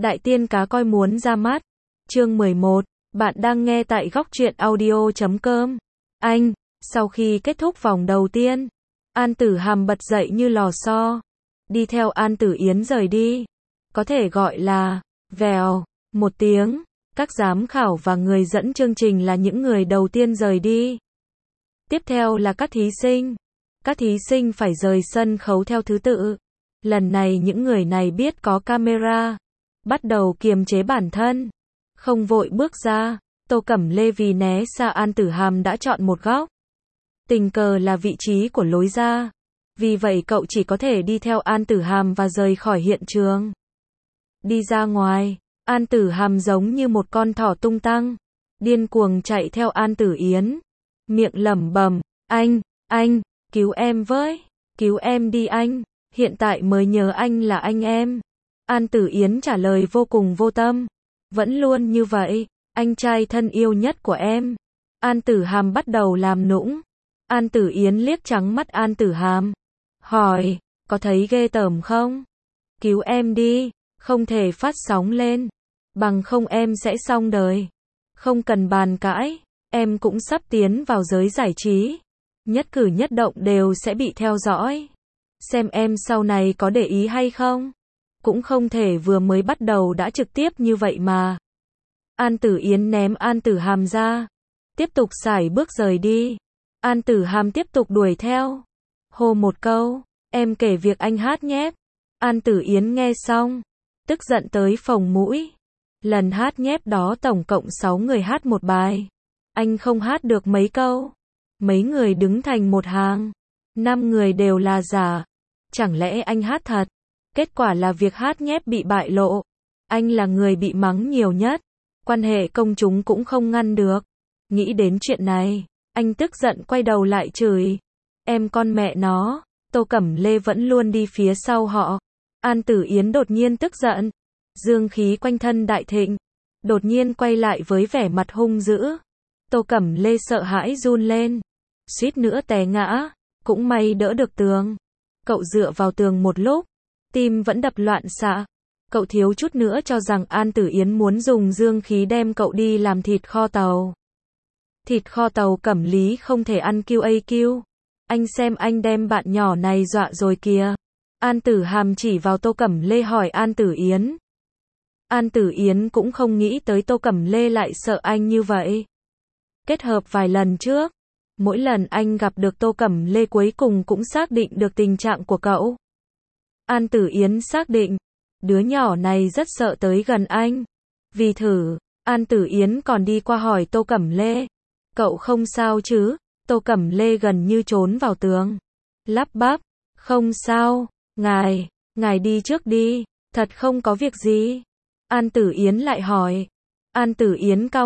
Đại tiên cá coi muốn ra mắt. Chương 11. Bạn đang nghe tại góc truyện audio.com. Anh, sau khi kết thúc vòng đầu tiên, An Tử Hàm bật dậy như lò xo, đi theo An Tử Yến rời đi. Có thể gọi là, vèo, một tiếng, các giám khảo và người dẫn chương trình là những người đầu tiên rời đi. Tiếp theo là các thí sinh. Các thí sinh phải rời sân khấu theo thứ tự. Lần này những người này biết có camera, bắt đầu kiềm chế bản thân, không vội bước ra. Tô Cẩm Lê vì né xa An Tử Hàm đã chọn một góc. Tình cờ là vị trí của lối ra. Vì vậy cậu chỉ có thể đi theo An Tử Hàm và rời khỏi hiện trường. Đi ra ngoài, An Tử Hàm giống như một con thỏ tung tăng, điên cuồng chạy theo An Tử Yến, miệng lẩm bẩm, anh, cứu em với, cứu em đi anh, hiện tại mới nhớ anh là anh em. An Tử Yến trả lời vô cùng vô tâm, vẫn luôn như vậy, anh trai thân yêu nhất của em. An Tử Hàm bắt đầu làm nũng. An Tử Yến liếc trắng mắt An Tử Hàm, hỏi, có thấy ghê tởm không? Cứu em đi, không thể phát sóng lên, bằng không em sẽ xong đời. Không cần bàn cãi, em cũng sắp tiến vào giới giải trí, nhất cử nhất động đều sẽ bị theo dõi. Xem em sau này có để ý hay không? Cũng không thể vừa mới bắt đầu đã trực tiếp như vậy mà. An Tử Yến ném An Tử Hàm ra, tiếp tục sải bước rời đi. An Tử Hàm tiếp tục đuổi theo, hô một câu, em kể việc anh hát nhép. An Tử Yến nghe xong, tức giận tới phồng mũi. Lần hát nhép đó tổng cộng 6 người hát một bài. Anh không hát được mấy câu. Mấy người đứng thành một hàng, 5 người đều là giả. Chẳng lẽ anh hát thật? Kết quả là việc hát nhép bị bại lộ. Anh là người bị mắng nhiều nhất. Quan hệ công chúng cũng không ngăn được. Nghĩ đến chuyện này, anh tức giận quay đầu lại chửi. Em con mẹ nó, Tô Cẩm Lê vẫn luôn đi phía sau họ. An Tử Yến đột nhiên tức giận. Dương khí quanh thân đại thịnh. Đột nhiên quay lại với vẻ mặt hung dữ. Tô Cẩm Lê sợ hãi run lên, suýt nữa té ngã. Cũng may đỡ được tường. Cậu dựa vào tường một lúc, tim vẫn đập loạn xạ. Cậu thiếu chút nữa cho rằng An Tử Yến muốn dùng dương khí đem cậu đi làm thịt kho tàu. Thịt kho tàu Cẩm Lý không thể ăn QAQ. Anh xem anh đem bạn nhỏ này dọa rồi kìa. An Tử Hàm chỉ vào Tô Cẩm Lê hỏi An Tử Yến. An Tử Yến cũng không nghĩ tới Tô Cẩm Lê lại sợ anh như vậy. Kết hợp vài lần trước, mỗi lần anh gặp được Tô Cẩm Lê cuối cùng cũng xác định được tình trạng của cậu. An Tử Yến xác định, đứa nhỏ này rất sợ tới gần anh. Vì thử, An Tử Yến còn đi qua hỏi Tô Cẩm Lê. Cậu không sao chứ? Tô Cẩm Lê gần như trốn vào tường, lắp bắp, không sao, ngài đi trước đi, thật không có việc gì. An Tử Yến lại hỏi. An Tử Yến cao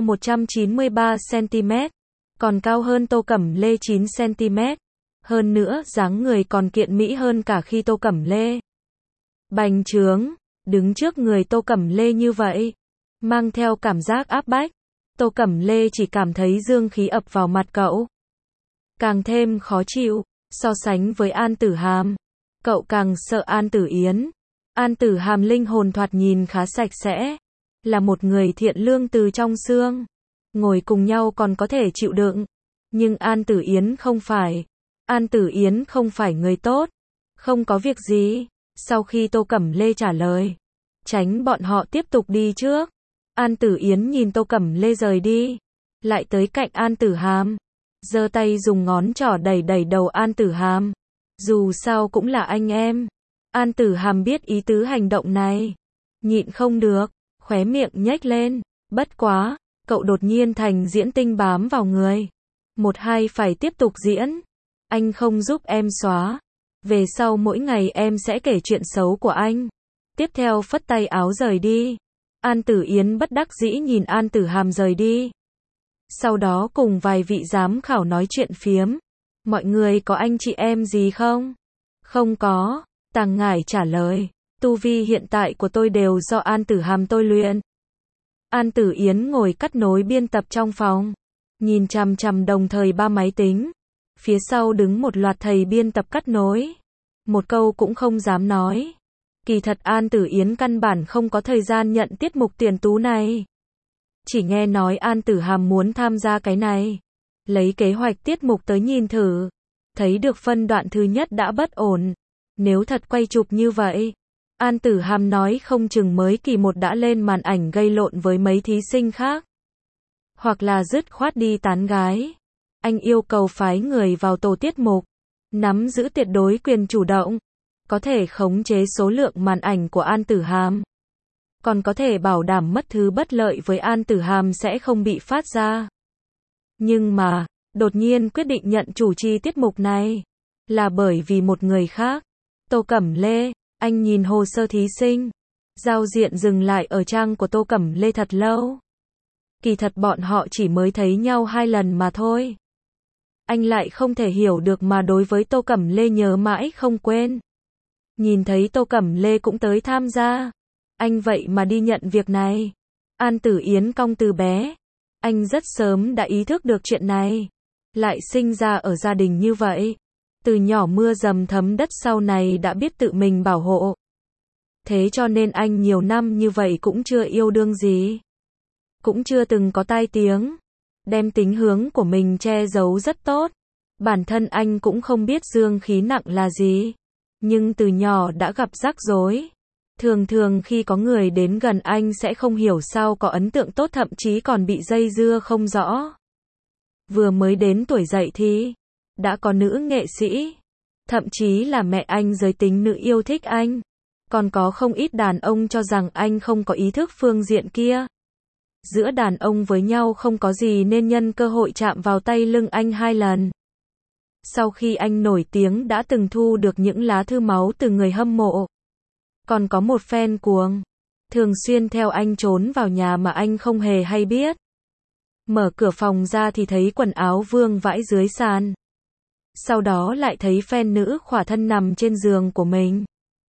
193cm, còn cao hơn Tô Cẩm Lê 9cm. Hơn nữa, dáng người còn kiện mỹ hơn cả khi Tô Cẩm Lê. Bành trướng, đứng trước người Tô Cẩm Lê như vậy, mang theo cảm giác áp bách. Tô Cẩm Lê chỉ cảm thấy dương khí ập vào mặt cậu, càng thêm khó chịu. So sánh với An Tử Hàm, cậu càng sợ An Tử Yến. An Tử Hàm linh hồn thoạt nhìn khá sạch sẽ, là một người thiện lương từ trong xương, ngồi cùng nhau còn có thể chịu đựng. Nhưng An Tử Yến không phải. An Tử Yến không phải người tốt. Không có việc gì. Sau khi Tô Cẩm Lê trả lời, tránh bọn họ tiếp tục đi trước, An Tử Yến nhìn Tô Cẩm Lê rời đi, lại tới cạnh An Tử Hàm, giơ tay dùng ngón trỏ đẩy đầu An Tử Hàm. Dù sao cũng là anh em. An Tử Hàm biết ý tứ hành động này, nhịn không được, khóe miệng nhếch lên. Bất quá, cậu đột nhiên thành diễn tinh bám vào người. 1-2 phải tiếp tục diễn. Anh không giúp em xóa. Về sau mỗi ngày em sẽ kể chuyện xấu của anh. Tiếp theo phất tay áo rời đi. An Tử Yến bất đắc dĩ nhìn An Tử Hàm rời đi. Sau đó cùng vài vị giám khảo nói chuyện phiếm. Mọi người có anh chị em gì không? Không có. Tàng Ngải trả lời. Tu vi hiện tại của tôi đều do An Tử Hàm tôi luyện. An Tử Yến ngồi cắt nối biên tập trong phòng, nhìn chằm chằm đồng thời 3 máy tính. Phía sau đứng một loạt thầy biên tập cắt nối. Một câu cũng không dám nói. Kỳ thật An Tử Yến căn bản không có thời gian nhận tiết mục tuyển tú này. Chỉ nghe nói An Tử Hàm muốn tham gia cái này. Lấy kế hoạch tiết mục tới nhìn thử. Thấy được phân đoạn thứ nhất đã bất ổn. Nếu thật quay chụp như vậy, An Tử Hàm nói không chừng mới kỳ 1 đã lên màn ảnh gây lộn với mấy thí sinh khác. Hoặc là dứt khoát đi tán gái. Anh yêu cầu phái người vào tổ tiết mục, nắm giữ tuyệt đối quyền chủ động, có thể khống chế số lượng màn ảnh của An Tử Hàm. Còn có thể bảo đảm mất thứ bất lợi với An Tử Hàm sẽ không bị phát ra. Nhưng mà, đột nhiên quyết định nhận chủ trì tiết mục này, là bởi vì một người khác. Tô Cẩm Lê, anh nhìn hồ sơ thí sinh. Giao diện dừng lại ở trang của Tô Cẩm Lê thật lâu. Kỳ thật bọn họ chỉ mới thấy nhau 2 lần mà thôi. Anh lại không thể hiểu được mà đối với Tô Cẩm Lê nhớ mãi không quên. Nhìn thấy Tô Cẩm Lê cũng tới tham gia. Anh vậy mà đi nhận việc này. An Tử Yến cong từ bé. Anh rất sớm đã ý thức được chuyện này. Lại sinh ra ở gia đình như vậy. Từ nhỏ mưa dầm thấm đất sau này đã biết tự mình bảo hộ. Thế cho nên anh nhiều năm như vậy cũng chưa yêu đương gì. Cũng chưa từng có tai tiếng. Đem tính hướng của mình che giấu rất tốt. Bản thân anh cũng không biết dương khí nặng là gì. Nhưng từ nhỏ đã gặp rắc rối. Thường thường khi có người đến gần anh sẽ không hiểu sao có ấn tượng tốt, thậm chí còn bị dây dưa không rõ. Vừa mới đến tuổi dậy thì đã có nữ nghệ sĩ, thậm chí là mẹ anh giới tính nữ yêu thích anh. Còn có không ít đàn ông cho rằng anh không có ý thức phương diện kia. Giữa đàn ông với nhau không có gì nên nhân cơ hội chạm vào tay lưng anh 2 lần. Sau khi anh nổi tiếng đã từng thu được những lá thư máu từ người hâm mộ. Còn có một fan cuồng, thường xuyên theo anh trốn vào nhà mà anh không hề hay biết. Mở cửa phòng ra thì thấy quần áo vương vãi dưới sàn. Sau đó lại thấy fan nữ khỏa thân nằm trên giường của mình.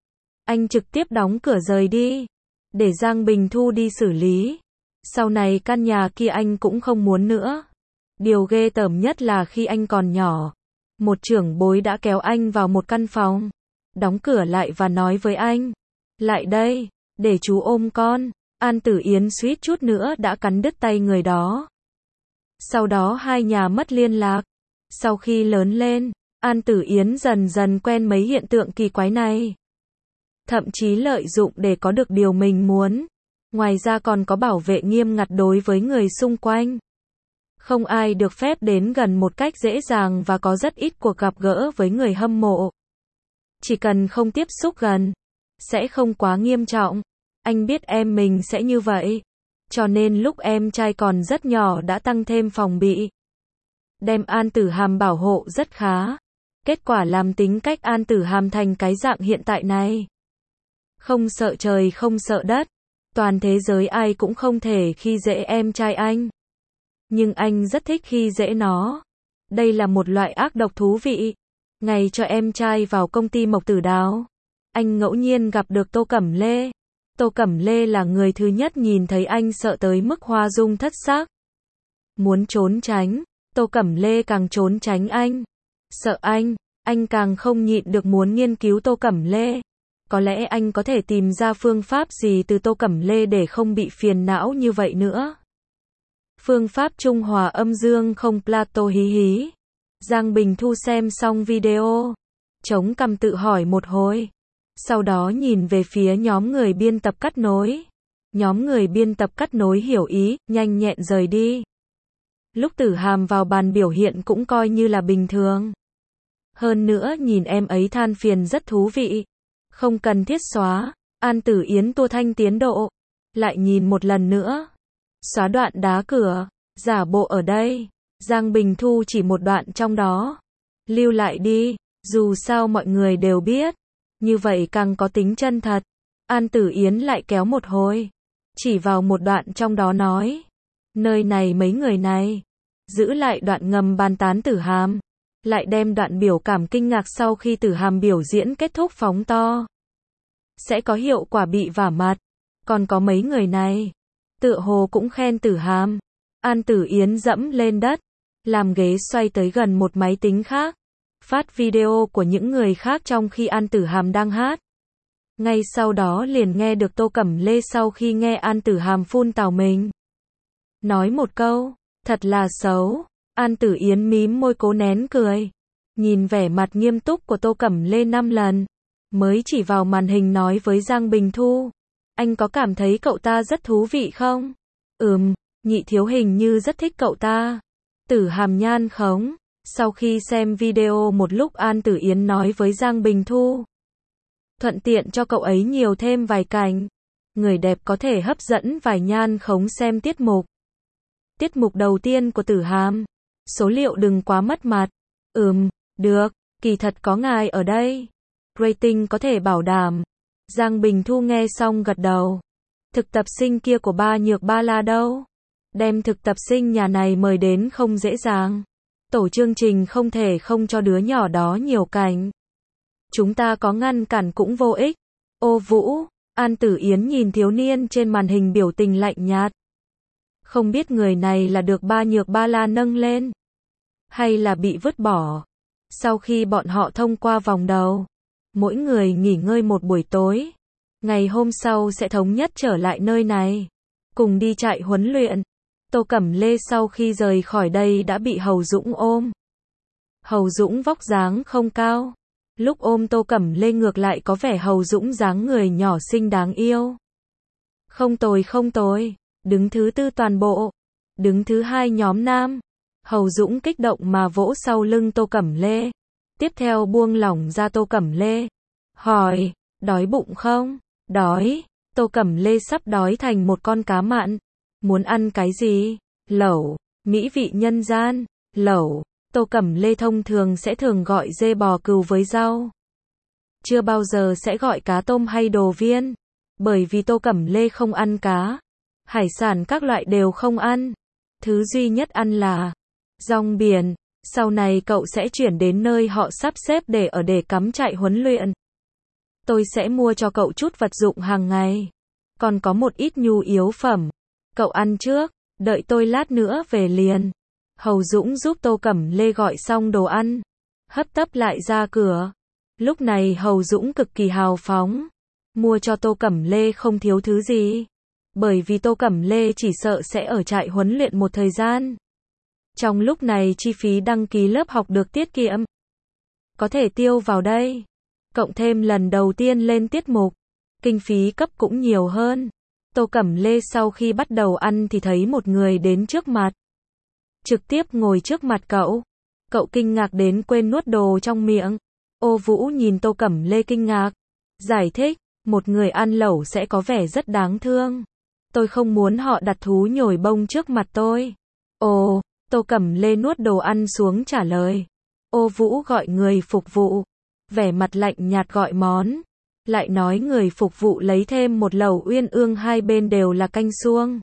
Anh trực tiếp đóng cửa rời đi, để Giang Bình Thu đi xử lý. Sau này căn nhà kia anh cũng không muốn nữa. Điều ghê tởm nhất là khi anh còn nhỏ, một trưởng bối đã kéo anh vào một căn phòng, đóng cửa lại và nói với anh, lại đây, để chú ôm con. An Tử Yến suýt chút nữa đã cắn đứt tay người đó. Sau đó hai nhà mất liên lạc. Sau khi lớn lên, An Tử Yến dần dần quen mấy hiện tượng kỳ quái này. Thậm chí lợi dụng để có được điều mình muốn. Ngoài ra còn có bảo vệ nghiêm ngặt đối với người xung quanh. Không ai được phép đến gần một cách dễ dàng và có rất ít cuộc gặp gỡ với người hâm mộ. Chỉ cần không tiếp xúc gần, sẽ không quá nghiêm trọng. Anh biết em mình sẽ như vậy. Cho nên lúc em trai còn rất nhỏ đã tăng thêm phòng bị. Đem An Tử Hàm bảo hộ rất khá. Kết quả làm tính cách An Tử Hàm thành cái dạng hiện tại này. Không sợ trời không sợ đất. Toàn thế giới ai cũng không thể khi dễ em trai anh. Nhưng anh rất thích khi dễ nó. Đây là một loại ác độc thú vị. Ngày cho em trai vào công ty Mộc Tử Đào, anh ngẫu nhiên gặp được Tô Cẩm Lê. Tô Cẩm Lê là người thứ nhất nhìn thấy anh sợ tới mức hoa dung thất sắc. Muốn trốn tránh, Tô Cẩm Lê càng trốn tránh anh. Sợ anh càng không nhịn được muốn nghiên cứu Tô Cẩm Lê. Có lẽ anh có thể tìm ra phương pháp gì từ Tô Cẩm Lê để không bị phiền não như vậy nữa. Phương pháp trung hòa âm dương không Plato hí hí. Giang Bình Thu xem xong video, chống cằm tự hỏi một hồi. Sau đó nhìn về phía nhóm người biên tập cắt nối. Nhóm người biên tập cắt nối hiểu ý, nhanh nhẹn rời đi. Lúc Tử Hàm vào bàn biểu hiện cũng coi như là bình thường. Hơn nữa nhìn em ấy than phiền rất thú vị. Không cần thiết xóa. An Tử Yến tua thanh tiến độ. Lại nhìn một lần nữa. Xóa đoạn đá cửa. Giả bộ ở đây. Giang Bình Thu chỉ một đoạn trong đó. Lưu lại đi. Dù sao mọi người đều biết. Như vậy càng có tính chân thật. An Tử Yến lại kéo một hồi. Chỉ vào một đoạn trong đó nói. Nơi này mấy người này. Giữ lại đoạn ngầm bàn tán Tử Hàm. Lại đem đoạn biểu cảm kinh ngạc sau khi Tử Hàm biểu diễn kết thúc phóng to. Sẽ có hiệu quả bị vả mặt. Còn có mấy người này. Tựa hồ cũng khen Tử Hàm. An Tử Yến dẫm lên đất. Làm ghế xoay tới gần một máy tính khác. Phát video của những người khác trong khi An Tử Hàm đang hát. Ngay sau đó liền nghe được Tô Cẩm Lê sau khi nghe An Tử Hàm phun tào mình. Nói một câu, thật là xấu. An Tử Yến mím môi cố nén cười. Nhìn vẻ mặt nghiêm túc của Tô Cẩm Lê 5 lần. Mới chỉ vào màn hình nói với Giang Bình Thu. Anh có cảm thấy cậu ta rất thú vị không? Nhị thiếu hình như rất thích cậu ta. Tử Hàm nhan khống. Sau khi xem video một lúc An Tử Yến nói với Giang Bình Thu. Thuận tiện cho cậu ấy nhiều thêm vài cảnh. Người đẹp có thể hấp dẫn vài nhan khống xem tiết mục. Tiết mục đầu tiên của Tử Hàm. Số liệu đừng quá mất mặt. Được, kỳ thật có ngài ở đây. Rating có thể bảo đảm. Giang Bình Thu nghe xong gật đầu. Thực tập sinh kia của Ba Nhược Ba La đâu? Đem thực tập sinh nhà này mời đến không dễ dàng. Tổ chương trình không thể không cho đứa nhỏ đó nhiều cảnh. Chúng ta có ngăn cản cũng vô ích. Ô Vũ, An Tử Yến nhìn thiếu niên trên màn hình biểu tình lạnh nhạt. Không biết người này là được Ba Nhược Ba La nâng lên, hay là bị vứt bỏ. Sau khi bọn họ thông qua vòng đầu, mỗi người nghỉ ngơi một buổi tối. Ngày hôm sau sẽ thống nhất trở lại nơi này, cùng đi trại huấn luyện. Tô Cẩm Lê sau khi rời khỏi đây đã bị Hầu Dũng ôm. Hầu Dũng vóc dáng không cao. Lúc ôm Tô Cẩm Lê ngược lại có vẻ Hầu Dũng dáng người nhỏ xinh đáng yêu. Không tồi. Đứng thứ 4 toàn bộ. Đứng thứ 2 nhóm nam. Hầu Dũng kích động mà vỗ sau lưng Tô Cẩm Lê. Tiếp theo buông lỏng ra Tô Cẩm Lê. Hỏi, đói bụng không? Đói. Tô Cẩm Lê sắp đói thành một con cá mặn. Muốn ăn cái gì? Lẩu. Mỹ vị nhân gian. Lẩu. Tô Cẩm Lê thông thường sẽ thường gọi dê bò cừu với rau. Chưa bao giờ sẽ gọi cá tôm hay đồ viên. Bởi vì Tô Cẩm Lê không ăn cá. Hải sản các loại đều không ăn. Thứ duy nhất ăn là rong biển. Sau này cậu sẽ chuyển đến nơi họ sắp xếp để ở để cắm trại huấn luyện. Tôi sẽ mua cho cậu chút vật dụng hàng ngày. Còn có một ít nhu yếu phẩm. Cậu ăn trước, đợi tôi lát nữa về liền. Hầu Dũng giúp Tô Cẩm Lê gọi xong đồ ăn. Hấp tấp lại ra cửa. Lúc này Hầu Dũng cực kỳ hào phóng. Mua cho Tô Cẩm Lê không thiếu thứ gì. Bởi vì Tô Cẩm Lê chỉ sợ sẽ ở trại huấn luyện một thời gian. Trong lúc này chi phí đăng ký lớp học được tiết kiệm. Có thể tiêu vào đây. Cộng thêm lần đầu tiên lên tiết mục. Kinh phí cấp cũng nhiều hơn. Tô Cẩm Lê sau khi bắt đầu ăn thì thấy một người đến trước mặt. Trực tiếp ngồi trước mặt cậu. Cậu kinh ngạc đến quên nuốt đồ trong miệng. Ô Vũ nhìn Tô Cẩm Lê kinh ngạc. Giải thích, một người ăn lẩu sẽ có vẻ rất đáng thương. Tôi không muốn họ đặt thú nhồi bông trước mặt tôi. Ồ, Tô Cẩm Lê nuốt đồ ăn xuống trả lời. Ô Vũ gọi người phục vụ. Vẻ mặt lạnh nhạt gọi món. Lại nói người phục vụ lấy thêm một lẩu uyên ương, hai bên đều là canh suông.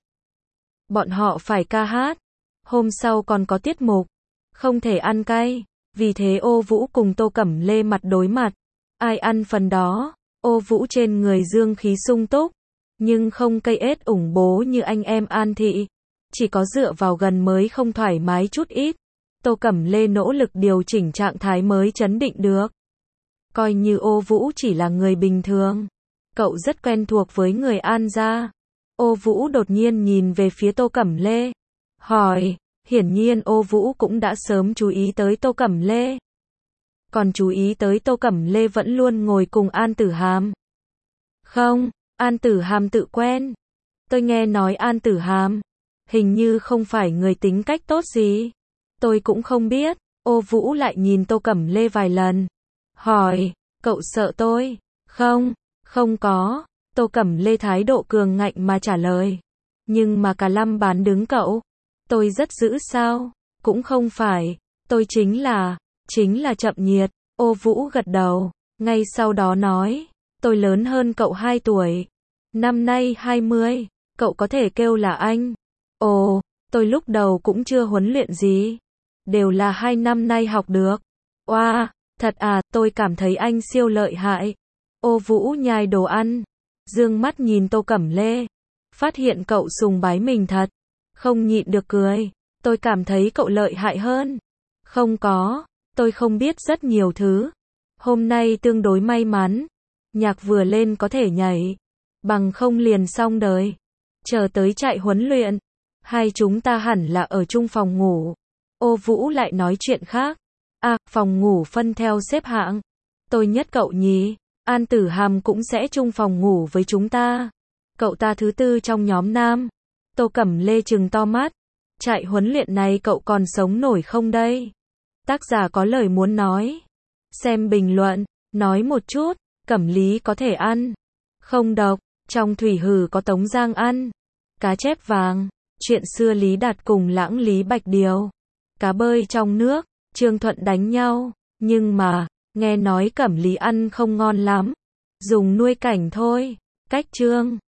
Bọn họ phải ca hát. Hôm sau còn có tiết mục. Không thể ăn cay. Vì thế Ô Vũ cùng Tô Cẩm Lê mặt đối mặt. Ai ăn phần đó. Ô Vũ trên người dương khí sung túc. Nhưng không cây ết ủng bố như anh em An Thị. Chỉ có dựa vào gần mới không thoải mái chút ít. Tô Cẩm Lê nỗ lực điều chỉnh trạng thái mới trấn định được. Coi như Ô Vũ chỉ là người bình thường. Cậu rất quen thuộc với người An gia. Ô Vũ đột nhiên nhìn về phía Tô Cẩm Lê. Hỏi, hiển nhiên Ô Vũ cũng đã sớm chú ý tới Tô Cẩm Lê. Còn chú ý tới Tô Cẩm Lê vẫn luôn ngồi cùng An Tử Hàm. Không, An Tử Hàm tự quen. Tôi nghe nói An Tử Hàm hình như không phải người tính cách tốt gì. Tôi cũng không biết. Ô Vũ lại nhìn Tô Cẩm Lê vài lần. Hỏi, cậu sợ tôi? Không có. Tô Cẩm Lê thái độ cường ngạnh mà trả lời. Nhưng mà cả Lâm bán đứng cậu. Tôi rất dữ sao? Cũng không phải. Tôi chính là chậm nhiệt. Ô Vũ gật đầu. Ngay sau đó nói. Tôi lớn hơn cậu 2 tuổi. Năm nay 20. Cậu có thể kêu là anh. Ồ, tôi lúc đầu cũng chưa huấn luyện gì. Đều là 2 năm nay học được. Oa, thật à, tôi cảm thấy anh siêu lợi hại. Ô Vũ nhai đồ ăn. Dương mắt nhìn Tô Cẩm Lê. Phát hiện cậu sùng bái mình thật. Không nhịn được cười. Tôi cảm thấy cậu lợi hại hơn. Không có. Tôi không biết rất nhiều thứ. Hôm nay tương đối may mắn. Nhạc vừa lên có thể nhảy. Bằng không liền xong đời. Chờ tới trại huấn luyện. Hai chúng ta hẳn là ở chung phòng ngủ. Ô Vũ lại nói chuyện khác. À, phòng ngủ phân theo xếp hạng. Tôi nhất cậu nhì. An Tử Hàm cũng sẽ chung phòng ngủ với chúng ta. Cậu ta thứ tư trong nhóm nam. Tô Cẩm Lê trừng to mắt. Trại huấn luyện này cậu còn sống nổi không đây? Tác giả có lời muốn nói. Xem bình luận. Nói một chút. Cẩm Lý có thể ăn. Không độc. Trong thủy hử có Tống Giang ăn. Cá chép vàng. Chuyện xưa Lý Đạt cùng Lãng Lý Bạch Điều. Cá bơi trong nước. Trương Thuận đánh nhau. Nhưng mà, nghe nói Cẩm Lý ăn không ngon lắm. Dùng nuôi cảnh thôi. Cách Trương